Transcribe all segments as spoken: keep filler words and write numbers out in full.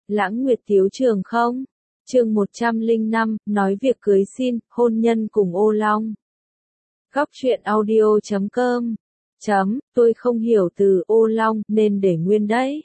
Lãng Nguyệt Tiếu Trường không? Chương một trăm lẻ năm, nói việc cưới xin, hôn nhân cùng Ô Long. Góc truyện audio chấm com. Chấm, tôi không hiểu từ Ô Long nên để nguyên đấy.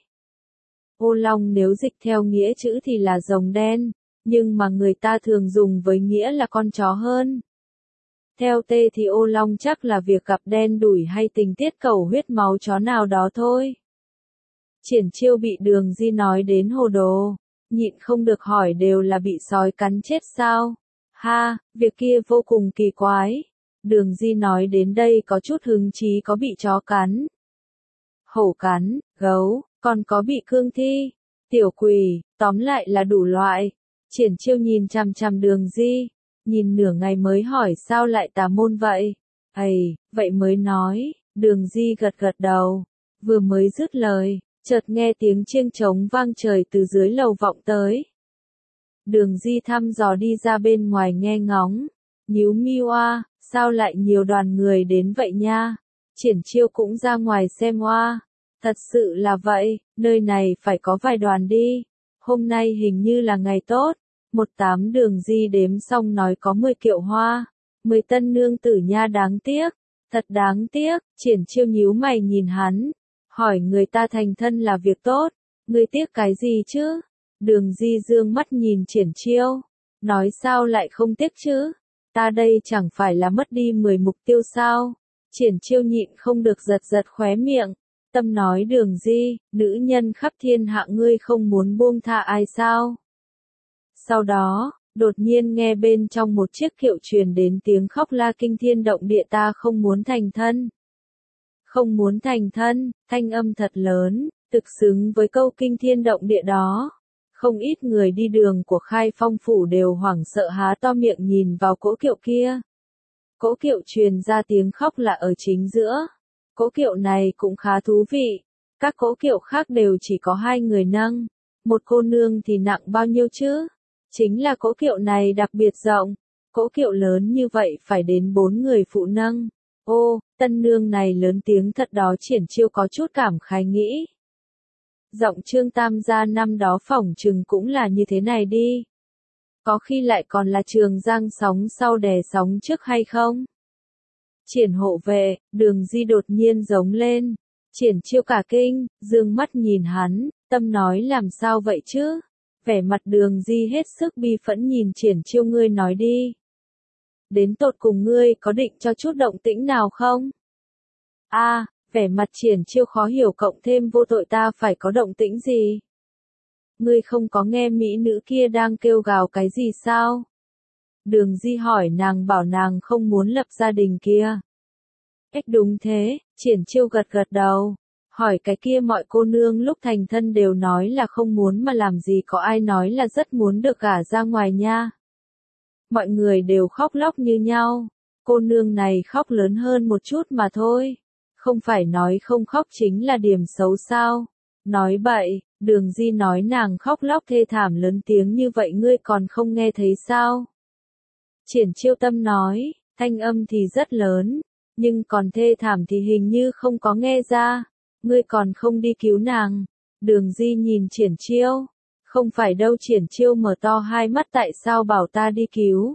Ô Long nếu dịch theo nghĩa chữ thì là rồng đen, nhưng mà người ta thường dùng với nghĩa là con chó hơn. Theo T thì Ô Long chắc là việc gặp đen đủi hay tình tiết cầu huyết máu chó nào đó thôi. Triển Chiêu bị Đường Di nói đến hồ đồ, nhịn không được hỏi đều là bị sói cắn chết sao? Ha, việc kia vô cùng kỳ quái. Đường Di nói đến đây có chút hứng chí có bị chó cắn, hổ cắn, gấu, còn có bị cương thi, tiểu quỷ, tóm lại là đủ loại. Triển Chiêu nhìn chằm chằm Đường Di, nhìn nửa ngày mới hỏi sao lại tà môn vậy? Ây, vậy mới nói, Đường Di gật gật đầu, vừa mới dứt lời, chợt nghe tiếng chiêng trống vang trời từ dưới lầu vọng tới. Đường Di thăm dò đi ra bên ngoài nghe ngóng, nhíu mi oa, sao lại nhiều đoàn người đến vậy nha? Triển Chiêu cũng ra ngoài xem oa, thật sự là vậy, nơi này phải có vài đoàn đi, hôm nay hình như là ngày tốt. Một tám Đường Di đếm xong nói có mười kiệu hoa, mười tân nương tử nha, đáng tiếc, thật đáng tiếc. Triển Chiêu nhíu mày nhìn hắn, hỏi người ta thành thân là việc tốt, ngươi tiếc cái gì chứ? Đường Di dương mắt nhìn Triển Chiêu, nói sao lại không tiếc chứ? Ta đây chẳng phải là mất đi mười mục tiêu sao? Triển Chiêu nhịn không được giật giật khóe miệng, tâm nói Đường Di, nữ nhân khắp thiên hạ ngươi không muốn buông tha ai sao? Sau đó, đột nhiên nghe bên trong một chiếc kiệu truyền đến tiếng khóc la kinh thiên động địa, ta không muốn thành thân. Không muốn thành thân, thanh âm thật lớn, thực xứng với câu kinh thiên động địa đó. Không ít người đi đường của Khai Phong phủ đều hoảng sợ há to miệng nhìn vào cỗ kiệu kia. Cỗ kiệu truyền ra tiếng khóc là ở chính giữa. Cỗ kiệu này cũng khá thú vị. Các cỗ kiệu khác đều chỉ có hai người nâng. Một cô nương thì nặng bao nhiêu chứ? Chính là cỗ kiệu này đặc biệt rộng. Cỗ kiệu lớn như vậy phải đến bốn người phụ nâng. Ô, tân nương này lớn tiếng thật đó. Triển Chiêu có chút cảm khái nghĩ. Giọng Trương Tam gia năm đó phỏng chừng cũng là như thế này đi. Có khi lại còn là Trường Giang sóng sau đè sóng trước hay không? Triển hộ vệ, Đường Di đột nhiên giống lên. Triển Chiêu cả kinh, dương mắt nhìn hắn, tâm nói làm sao vậy chứ? Vẻ mặt Đường Di hết sức bi phẫn nhìn Triển Chiêu, ngươi nói đi. Đến tột cùng ngươi có định cho chút động tĩnh nào không? A, à, vẻ mặt Triển Chiêu khó hiểu cộng thêm vô tội, ta phải có động tĩnh gì? Ngươi không có nghe mỹ nữ kia đang kêu gào cái gì sao? Đường Di hỏi, nàng bảo nàng không muốn lập gia đình kia. Ếch đúng thế, Triển Chiêu gật gật đầu. Hỏi cái kia mọi cô nương lúc thành thân đều nói là không muốn mà làm gì có ai nói là rất muốn được gả ra ngoài nha. Mọi người đều khóc lóc như nhau, cô nương này khóc lớn hơn một chút mà thôi. Không phải nói không khóc chính là điểm xấu sao? Nói bậy, Đường Di nói nàng khóc lóc thê thảm lớn tiếng như vậy ngươi còn không nghe thấy sao? Triển Chiêu tâm nói, thanh âm thì rất lớn, nhưng còn thê thảm thì hình như không có nghe ra. Ngươi còn không đi cứu nàng. Đường Di nhìn Triển Chiêu. Không phải đâu. Triển Chiêu mở to hai mắt, tại sao bảo ta đi cứu?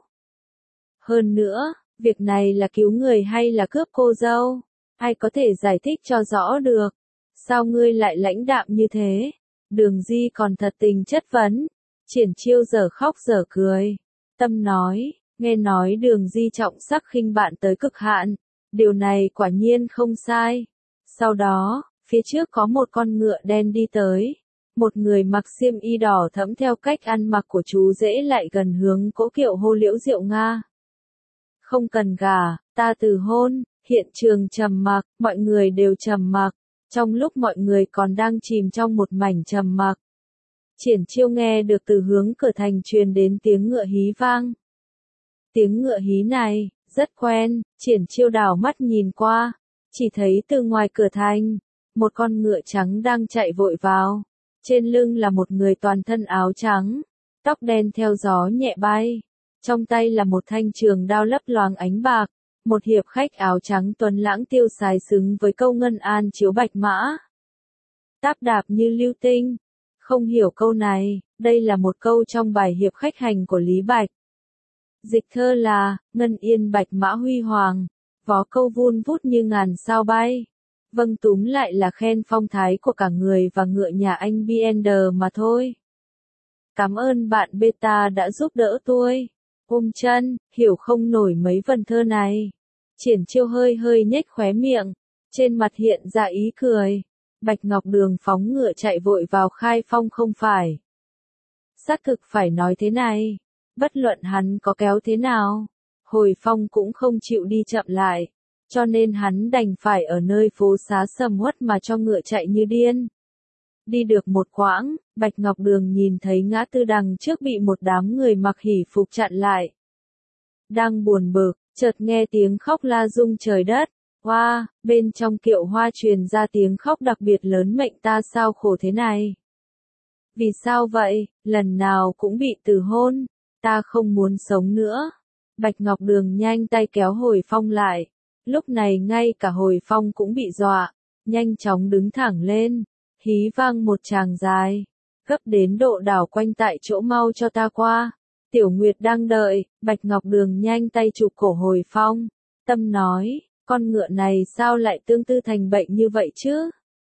Hơn nữa, việc này là cứu người hay là cướp cô dâu? Ai có thể giải thích cho rõ được? Sao ngươi lại lãnh đạm như thế? Đường Di còn thật tình chất vấn. Triển Chiêu giờ khóc giờ cười. Tâm nói, nghe nói Đường Di trọng sắc khinh bạn tới cực hạn. Điều này quả nhiên không sai. Sau đó, phía trước có một con ngựa đen đi tới. Một người mặc xiêm y đỏ thẫm theo cách ăn mặc của chú rể lại gần hướng cỗ kiệu hô Liễu Diệu Nga. Không cần gả, ta từ hôn. Hiện trường trầm mặc, mọi người đều trầm mặc. Trong lúc mọi người còn đang chìm trong một mảnh trầm mặc, Triển Chiêu nghe được từ hướng cửa thành truyền đến tiếng ngựa hí vang. Tiếng ngựa hí này, rất quen. Triển Chiêu đảo mắt nhìn qua, chỉ thấy từ ngoài cửa thành, một con ngựa trắng đang chạy vội vào. Trên lưng là một người toàn thân áo trắng, tóc đen theo gió nhẹ bay. Trong tay là một thanh trường đao lấp loáng ánh bạc. Một hiệp khách áo trắng tuấn lãng tiêu sái xứng với câu ngân an chiếu bạch mã. Táp đạp như lưu tinh, Không hiểu câu này, đây là một câu trong bài hiệp khách hành của Lý Bạch. Dịch thơ là, ngân yên bạch mã huy hoàng, vó câu vun vút như ngàn sao bay. Vâng, túm lại là khen phong thái của cả người và ngựa nhà anh Bender mà thôi. Cảm ơn bạn Beta đã giúp đỡ tôi. Ôm chân, hiểu không nổi mấy vần thơ này. Triển Chiêu hơi hơi nhếch khóe miệng, trên mặt hiện ra ý cười. Bạch Ngọc Đường phóng ngựa chạy vội vào khai phong không phải. Xác thực phải nói thế này, bất luận hắn có kéo thế nào, Hồi Phong cũng không chịu đi chậm lại, cho nên hắn đành phải ở nơi phố xá sầm uất mà cho ngựa chạy như điên. Đi được một quãng, Bạch Ngọc Đường nhìn thấy ngã tư đằng trước bị một đám người mặc hỉ phục chặn lại. Đang buồn bực, chợt nghe tiếng khóc la rung trời đất. Hoa, wow, bên trong kiệu hoa truyền ra tiếng khóc đặc biệt lớn, mệnh ta sao khổ thế này. Vì sao vậy, lần nào cũng bị từ hôn, ta không muốn sống nữa. Bạch Ngọc Đường nhanh tay kéo Hồi Phong lại. Lúc này ngay cả Hồi Phong cũng bị dọa, nhanh chóng đứng thẳng lên, hí vang một tràng dài, gấp đến độ đảo quanh tại chỗ, mau cho ta qua. Tiểu Nguyệt đang đợi, Bạch Ngọc Đường nhanh tay chụp cổ Hồi Phong, tâm nói, con ngựa này sao lại tương tư thành bệnh như vậy chứ?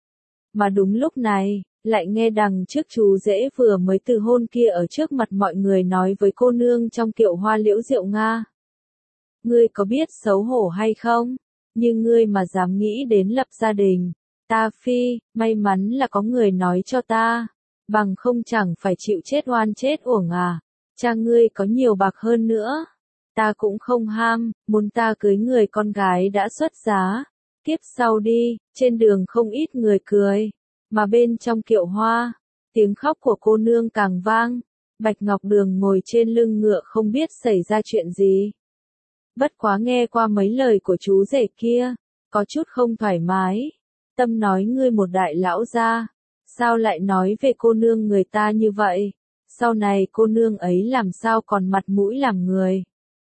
Mà đúng lúc này, lại nghe đằng trước chú rể vừa mới từ hôn kia ở trước mặt mọi người nói với cô nương trong kiệu hoa Liễu Diệu Nga. Ngươi có biết xấu hổ hay không? Nhưng ngươi mà dám nghĩ đến lập gia đình. Ta phi, may mắn là có người nói cho ta. Bằng không chẳng phải chịu chết oan chết uổng à. Cha ngươi có nhiều bạc hơn nữa. Ta cũng không ham, muốn ta cưới người con gái đã xuất giá. Kiếp sau đi, trên đường không ít người cười. Mà bên trong kiệu hoa, tiếng khóc của cô nương càng vang. Bạch Ngọc Đường ngồi trên lưng ngựa không biết xảy ra chuyện gì. Bất quá nghe qua mấy lời của chú rể kia, có chút không thoải mái. Tâm nói, ngươi một đại lão gia, sao lại nói về cô nương người ta như vậy? Sau này cô nương ấy làm sao còn mặt mũi làm người?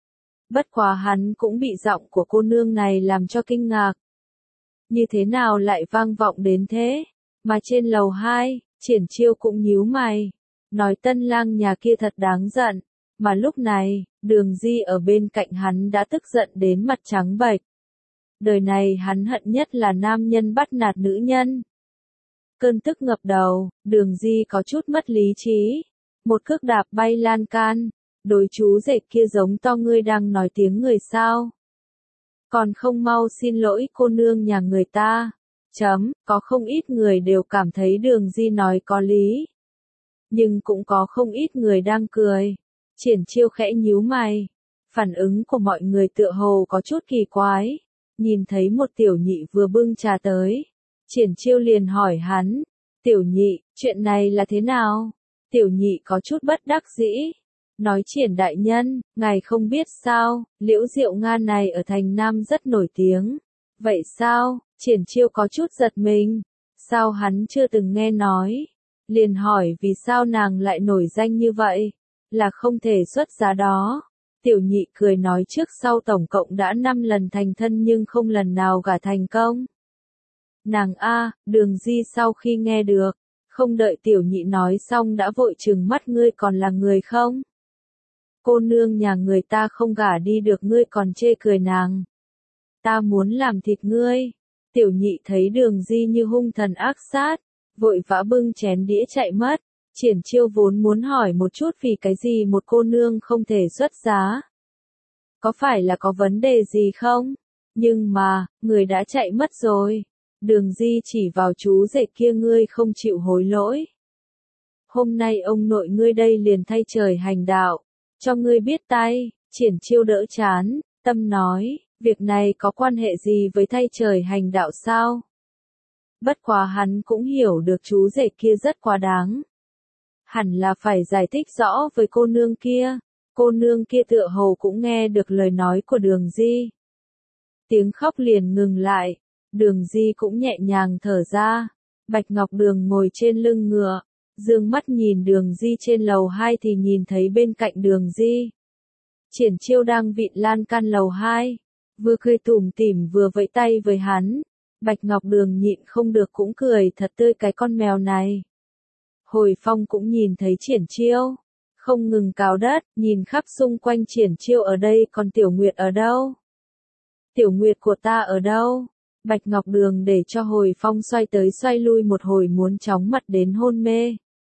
Bất quá hắn cũng bị giọng của cô nương này làm cho kinh ngạc. Như thế nào lại vang vọng đến thế? Mà trên lầu hai, Triển Chiêu cũng nhíu mày, nói tân lang nhà kia thật đáng giận. Mà lúc này, Đường Di ở bên cạnh hắn đã tức giận đến mặt trắng bệch. Đời này hắn hận nhất là nam nhân bắt nạt nữ nhân. Cơn tức ngập đầu, Đường Di có chút mất lý trí. Một cước đạp bay lan can, đối chú rể kia giống to, ngươi đang nói tiếng người sao? Còn không mau xin lỗi cô nương nhà người ta. Chấm, có không ít người đều cảm thấy Đường Di nói có lý. Nhưng cũng có không ít người đang cười. Triển Chiêu khẽ nhíu mày. Phản ứng của mọi người tựa hồ có chút kỳ quái. Nhìn thấy một tiểu nhị vừa bưng trà tới. Triển Chiêu liền hỏi hắn. Tiểu nhị, chuyện này là thế nào? Tiểu nhị có chút bất đắc dĩ. Nói, Triển đại nhân, ngài không biết sao, Liễu Diệu Nga này ở thành Nam rất nổi tiếng. Vậy sao? Triển Chiêu có chút giật mình. Sao hắn chưa từng nghe nói? Liền hỏi vì sao nàng lại nổi danh như vậy? Là không thể xuất giá đó. Tiểu nhị cười nói, trước sau tổng cộng đã năm lần thành thân nhưng không lần nào gả thành công. Nàng a, Đường Di sau khi nghe được, không đợi tiểu nhị nói xong đã vội trừng mắt, ngươi còn là người không? Cô nương nhà người ta không gả đi được ngươi còn chê cười nàng. Ta muốn làm thịt ngươi. Tiểu nhị thấy Đường Di như hung thần ác sát, vội vã bưng chén đĩa chạy mất. Triển Chiêu vốn muốn hỏi một chút vì cái gì một cô nương không thể xuất giá. Có phải là có vấn đề gì không? Nhưng mà, người đã chạy mất rồi. Đường Di chỉ vào chú rể kia, ngươi không chịu hối lỗi. Hôm nay ông nội ngươi đây liền thay trời hành đạo, cho ngươi biết tay. Triển Chiêu đỡ chán, tâm nói, việc này có quan hệ gì với thay trời hành đạo sao? Bất quá hắn cũng hiểu được chú rể kia rất quá đáng. Hẳn là phải giải thích rõ với cô nương kia. Cô nương kia tựa hồ cũng nghe được lời nói của Đường Di. Tiếng khóc liền ngừng lại. Đường Di cũng nhẹ nhàng thở ra. Bạch Ngọc Đường ngồi trên lưng ngựa, dương mắt nhìn Đường Di trên lầu hai thì nhìn thấy bên cạnh Đường Di. Triển Chiêu đang vịn lan can lầu hai, vừa cười tủm tỉm vừa vẫy tay với hắn. Bạch Ngọc Đường nhịn không được cũng cười thật tươi, cái con mèo này. Hồi Phong cũng nhìn thấy Triển Chiêu. Không ngừng cào đất, nhìn khắp xung quanh Triển Chiêu ở đây, còn Tiểu Nguyệt ở đâu? Tiểu Nguyệt của ta ở đâu? Bạch Ngọc Đường để cho Hồi Phong xoay tới xoay lui một hồi muốn chóng mặt đến hôn mê.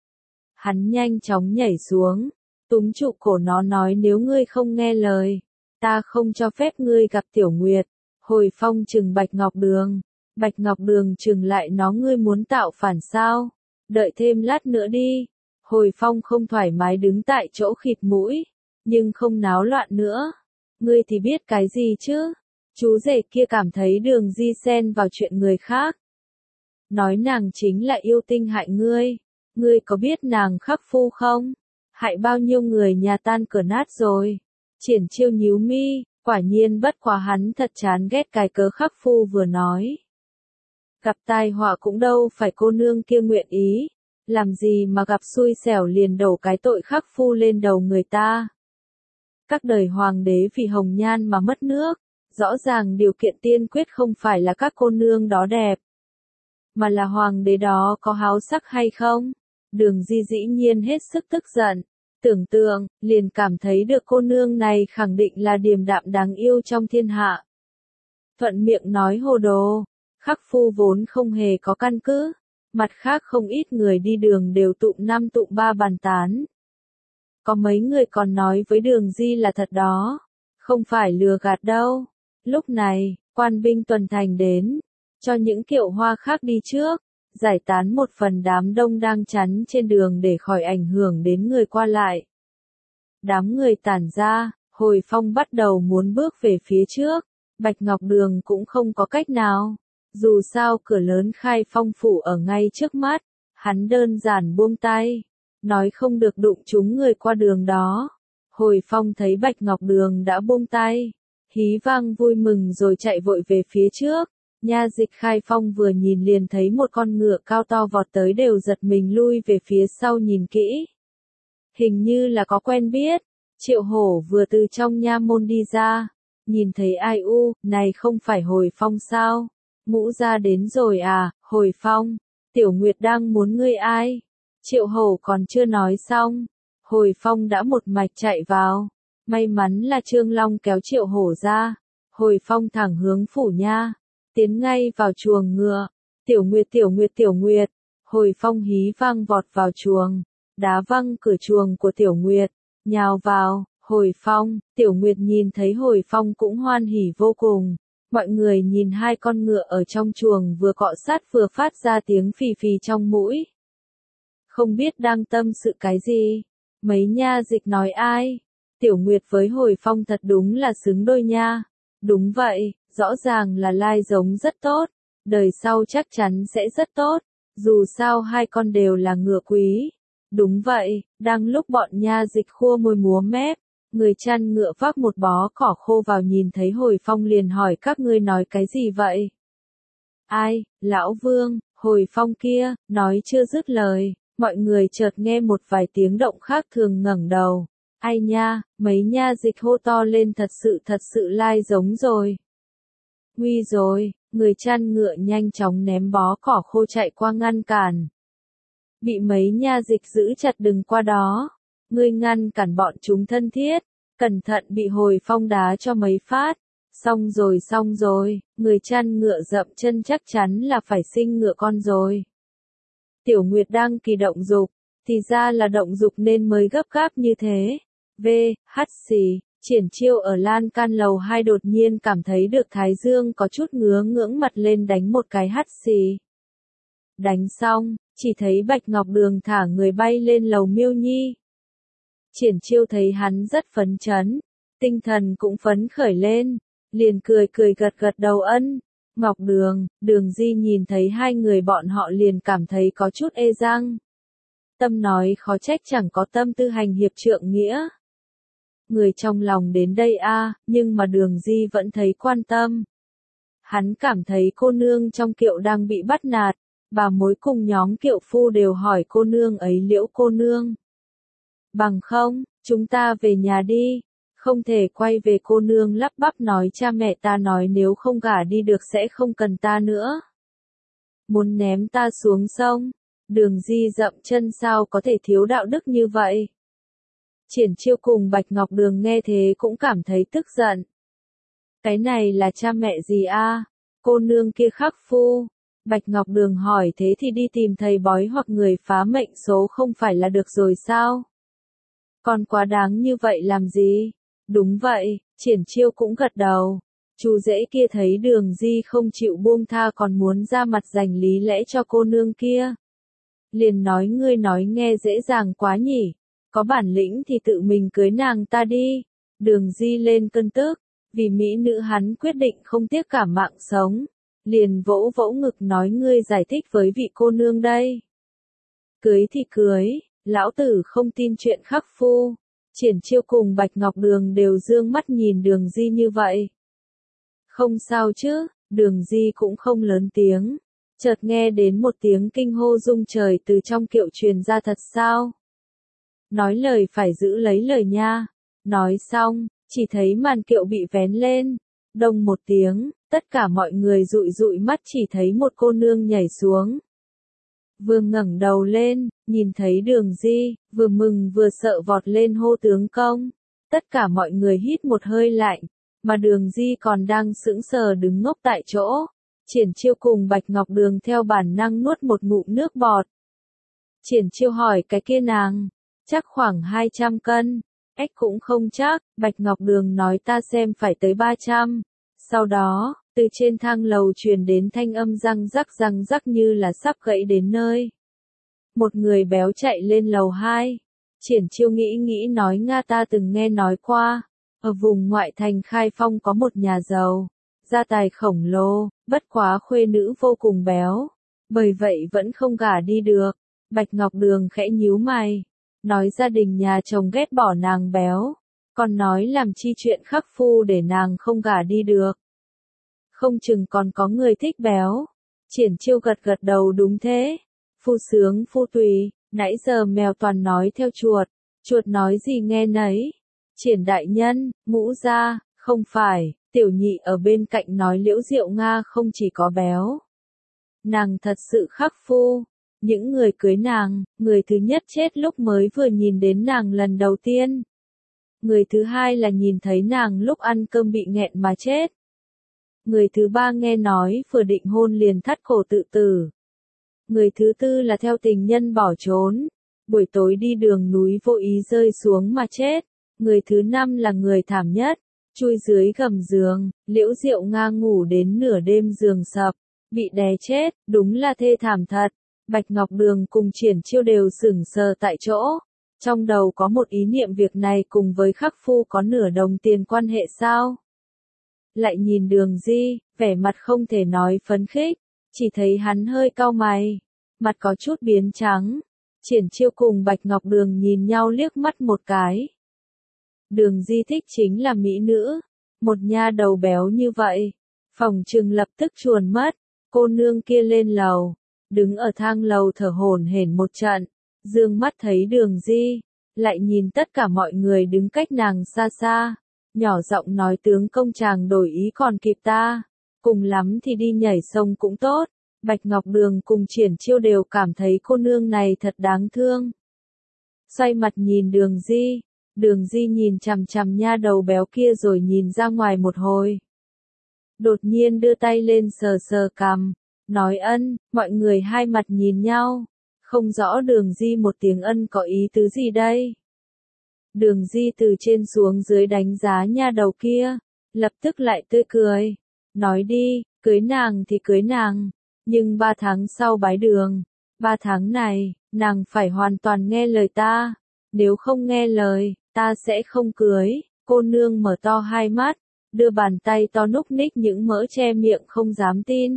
Hắn nhanh chóng nhảy xuống, túm trụ cổ nó nói nếu ngươi không nghe lời, ta không cho phép ngươi gặp Tiểu Nguyệt. Hồi Phong trừng Bạch Ngọc Đường. Bạch Ngọc Đường trừng lại nó ngươi muốn tạo phản sao? Đợi thêm lát nữa đi. Hồi Phong không thoải mái đứng tại chỗ khịt mũi, nhưng không náo loạn nữa. Ngươi thì biết cái gì chứ? Chú rể kia cảm thấy Đường Di xen vào chuyện người khác. Nói nàng chính là yêu tinh hại ngươi. Ngươi có biết nàng khắc phu không? Hại bao nhiêu người nhà tan cửa nát rồi. Triển Chiêu nhíu mi, quả nhiên bất quá hắn thật chán ghét cái cớ khắc phu vừa nói. Gặp tai họa cũng đâu phải cô nương kia nguyện ý. Làm gì mà gặp xui xẻo liền đổ cái tội khắc phu lên đầu người ta. Các đời hoàng đế vì hồng nhan mà mất nước. Rõ ràng điều kiện tiên quyết không phải là các cô nương đó đẹp, mà là hoàng đế đó có háo sắc hay không. Đường Di dĩ nhiên hết sức tức giận. Tưởng tượng, liền cảm thấy được cô nương này khẳng định là điềm đạm đáng yêu trong thiên hạ. Thuận miệng nói hồ đồ. Khắc phu vốn không hề có căn cứ. Mặt khác không ít người đi đường đều tụng năm tụng ba bàn tán. Có mấy người còn nói với Đường Di là thật đó. Không phải lừa gạt đâu. Lúc này, quan binh tuần thành đến. Cho những kiệu hoa khác đi trước. Giải tán một phần đám đông đang chắn trên đường để khỏi ảnh hưởng đến người qua lại. Đám người tản ra, Hồi Phong bắt đầu muốn bước về phía trước. Bạch Ngọc Đường cũng không có cách nào. Dù sao cửa lớn Khai Phong phủ ở ngay trước mắt, hắn đơn giản buông tay, nói không được đụng trúng người qua đường đó. Hồi Phong thấy Bạch Ngọc Đường đã buông tay, hí vang vui mừng rồi chạy vội về phía trước. Nha dịch Khai Phong vừa nhìn liền thấy một con ngựa cao to vọt tới đều giật mình lui về phía sau nhìn kỹ. Hình như là có quen biết. Triệu Hổ vừa từ trong nha môn đi ra, nhìn thấy ai u, này không phải Hồi Phong sao? Ngũ gia đến rồi à, Hồi Phong, Tiểu Nguyệt đang muốn ngươi ai? Triệu Hổ còn chưa nói xong, Hồi Phong đã một mạch chạy vào. May mắn là Trương Long kéo Triệu Hổ ra. Hồi Phong thẳng hướng phủ nha, tiến ngay vào chuồng ngựa. Tiểu Nguyệt Tiểu Nguyệt Tiểu Nguyệt, Hồi Phong hí vang vọt vào chuồng, đá văng cửa chuồng của Tiểu Nguyệt, nhào vào. Hồi Phong, Tiểu Nguyệt nhìn thấy Hồi Phong cũng hoan hỉ vô cùng. Mọi người nhìn hai con ngựa ở trong chuồng vừa cọ sát vừa phát ra tiếng phì phì trong mũi. Không biết đang tâm sự cái gì. Mấy nha dịch nói ai? Tiểu Nguyệt với Hồi Phong thật đúng là xứng đôi nha. Đúng vậy, rõ ràng là lai giống rất tốt. Đời sau chắc chắn sẽ rất tốt. Dù sao hai con đều là ngựa quý. Đúng vậy, đang lúc bọn nha dịch khua môi múa mép. Người chăn ngựa vác một bó cỏ khô vào nhìn thấy Hồi Phong liền hỏi các ngươi nói cái gì vậy? Ai, lão Vương, Hồi Phong kia, nói chưa dứt lời, mọi người chợt nghe một vài tiếng động khác thường ngẩng đầu. Ai nha, mấy nha dịch hô to lên thật sự thật sự lai giống rồi. Nguy rồi, người chăn ngựa nhanh chóng ném bó cỏ khô chạy qua ngăn cản. Bị mấy nha dịch giữ chặt đừng qua đó. Ngươi ngăn cản bọn chúng thân thiết, cẩn thận bị Hồi Phong đá cho mấy phát. Xong rồi xong rồi, người chăn ngựa dậm chân chắc chắn là phải sinh ngựa con rồi. Tiểu Nguyệt đang kỳ động dục, thì ra là động dục nên mới gấp gáp như thế. V, hắt xì, Triển Chiêu ở lan can lầu hai đột nhiên cảm thấy được Thái Dương có chút ngứa ngưỡng mặt lên đánh một cái hắt xì. Đánh xong, chỉ thấy Bạch Ngọc Đường thả người bay lên lầu Miêu Nhi. Triển Chiêu thấy hắn rất phấn chấn, tinh thần cũng phấn khởi lên, liền cười cười gật gật đầu ân. Ngọc Đường, Đường Di nhìn thấy hai người bọn họ liền cảm thấy có chút ê răng. Tâm nói khó trách chẳng có tâm tư hành hiệp trượng nghĩa. Người trong lòng đến đây a, nhưng mà Đường Di vẫn thấy quan tâm. Hắn cảm thấy cô nương trong kiệu đang bị bắt nạt, bà mối cùng nhóm kiệu phu đều hỏi cô nương ấy Liễu cô nương. Bằng không, chúng ta về nhà đi. Không thể quay về cô nương lắp bắp nói cha mẹ ta nói nếu không gả đi được sẽ không cần ta nữa. Muốn ném ta xuống sông. Đường Di dậm chân sao có thể thiếu đạo đức như vậy. Triển Chiêu cùng Bạch Ngọc Đường nghe thế cũng cảm thấy tức giận. Cái này là cha mẹ gì a? Cô nương kia khắc phu. Bạch Ngọc Đường hỏi thế thì đi tìm thầy bói hoặc người phá mệnh số không phải là được rồi sao? Còn quá đáng như vậy làm gì? Đúng vậy, Triển Chiêu cũng gật đầu. Chú rể kia thấy Đường Di không chịu buông tha còn muốn ra mặt giành lý lẽ cho cô nương kia. Liền nói ngươi nói nghe dễ dàng quá nhỉ, có bản lĩnh thì tự mình cưới nàng ta đi. Đường Di lên cơn tức, vì mỹ nữ hắn quyết định không tiếc cả mạng sống. Liền vỗ vỗ ngực nói ngươi giải thích với vị cô nương đây. Cưới thì cưới, lão tử không tin chuyện khắc phu. Triển Chiêu cùng Bạch Ngọc Đường đều dương mắt nhìn Đường Di như vậy. Không sao chứ, Đường Di cũng không lớn tiếng. Chợt nghe đến một tiếng kinh hô rung trời từ trong kiệu truyền ra thật sao? Nói lời phải giữ lấy lời nha. Nói xong, chỉ thấy màn kiệu bị vén lên. Đông một tiếng, tất cả mọi người dụi dụi mắt chỉ thấy một cô nương nhảy xuống. Vừa ngẩng đầu lên, nhìn thấy Đường Di, vừa mừng vừa sợ vọt lên hô tướng công. Tất cả mọi người hít một hơi lạnh, mà Đường Di còn đang sững sờ đứng ngốc tại chỗ. Triển Chiêu cùng Bạch Ngọc Đường theo bản năng nuốt một ngụm nước bọt. Triển Chiêu hỏi cái kia nàng, chắc khoảng hai trăm cân, ếch cũng không chắc, Bạch Ngọc Đường nói ta xem phải tới ba trăm. Sau đó, từ trên thang lầu truyền đến thanh âm răng rắc răng rắc như là sắp gãy đến nơi. Một người béo chạy lên lầu hai. Triển Chiêu nghĩ nghĩ nói Nga ta từng nghe nói qua, ở vùng ngoại thành Khai Phong có một nhà giàu, gia tài khổng lồ, bất quá khuê nữ vô cùng béo, bởi vậy vẫn không gả đi được. Bạch Ngọc Đường khẽ nhíu mày, nói gia đình nhà chồng ghét bỏ nàng béo, còn nói làm chi chuyện khắc phu để nàng không gả đi được. Không chừng còn có người thích béo. Triển Chiêu gật gật đầu đúng thế. Phu sướng phu tùy, nãy giờ mèo toàn nói theo chuột, chuột nói gì nghe nấy. Triển đại nhân, Ngũ gia, không phải, tiểu nhị ở bên cạnh nói Liễu Diệu Nga không chỉ có béo. Nàng thật sự khắc phu. Những người cưới nàng, người thứ nhất chết lúc mới vừa nhìn đến nàng lần đầu tiên. Người thứ hai là nhìn thấy nàng lúc ăn cơm bị nghẹn mà chết. Người thứ ba nghe nói vừa định hôn liền thắt cổ tự tử. Người thứ tư là theo tình nhân bỏ trốn. Buổi tối đi đường núi vô ý rơi xuống mà chết. Người thứ năm là người thảm nhất. Chui dưới gầm giường, Liễu Diệu Nga ngủ đến nửa đêm giường sập. Bị đè chết, đúng là thê thảm thật. Bạch Ngọc Đường cùng Triển Chiêu đều sững sờ tại chỗ. Trong đầu có một ý niệm việc này cùng với khắc phu có nửa đồng tiền quan hệ sao? Lại nhìn Đường Di, vẻ mặt không thể nói phấn khích, chỉ thấy hắn hơi cau mày, mặt có chút biến trắng. Triển Chiêu cùng Bạch Ngọc Đường nhìn nhau liếc mắt một cái. Đường Di thích chính là mỹ nữ, một nha đầu béo như vậy, phòng trừng lập tức chuồn mất. Cô nương kia lên lầu, đứng ở thang lầu thở hổn hển một trận, dương mắt thấy Đường Di, lại nhìn tất cả mọi người đứng cách nàng xa xa, nhỏ giọng nói tướng công chàng đổi ý còn kịp ta, cùng lắm thì đi nhảy sông cũng tốt. Bạch Ngọc Đường cùng Triển Chiêu đều cảm thấy cô nương này thật đáng thương. Xoay mặt nhìn Đường Di, Đường Di nhìn chằm chằm nha đầu béo kia rồi nhìn ra ngoài một hồi. Đột nhiên đưa tay lên sờ sờ cằm, nói ân, mọi người hai mặt nhìn nhau, không rõ Đường Di một tiếng ân có ý tứ gì đây. Đường Di từ trên xuống dưới đánh giá nha đầu kia, lập tức lại tươi cười, nói đi, cưới nàng thì cưới nàng, nhưng ba tháng sau bái đường, ba tháng này, nàng phải hoàn toàn nghe lời ta, nếu không nghe lời, ta sẽ không cưới. Cô nương mở to hai mắt, đưa bàn tay to núc ních những mỡ che miệng không dám tin.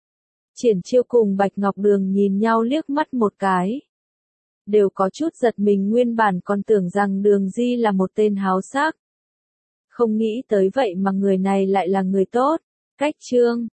Triển Chiêu cùng Bạch Ngọc Đường nhìn nhau liếc mắt một cái. Đều có chút giật mình, nguyên bản còn tưởng rằng Đường Di là một tên háo sắc. Không nghĩ tới vậy mà người này lại là người tốt. Cách chương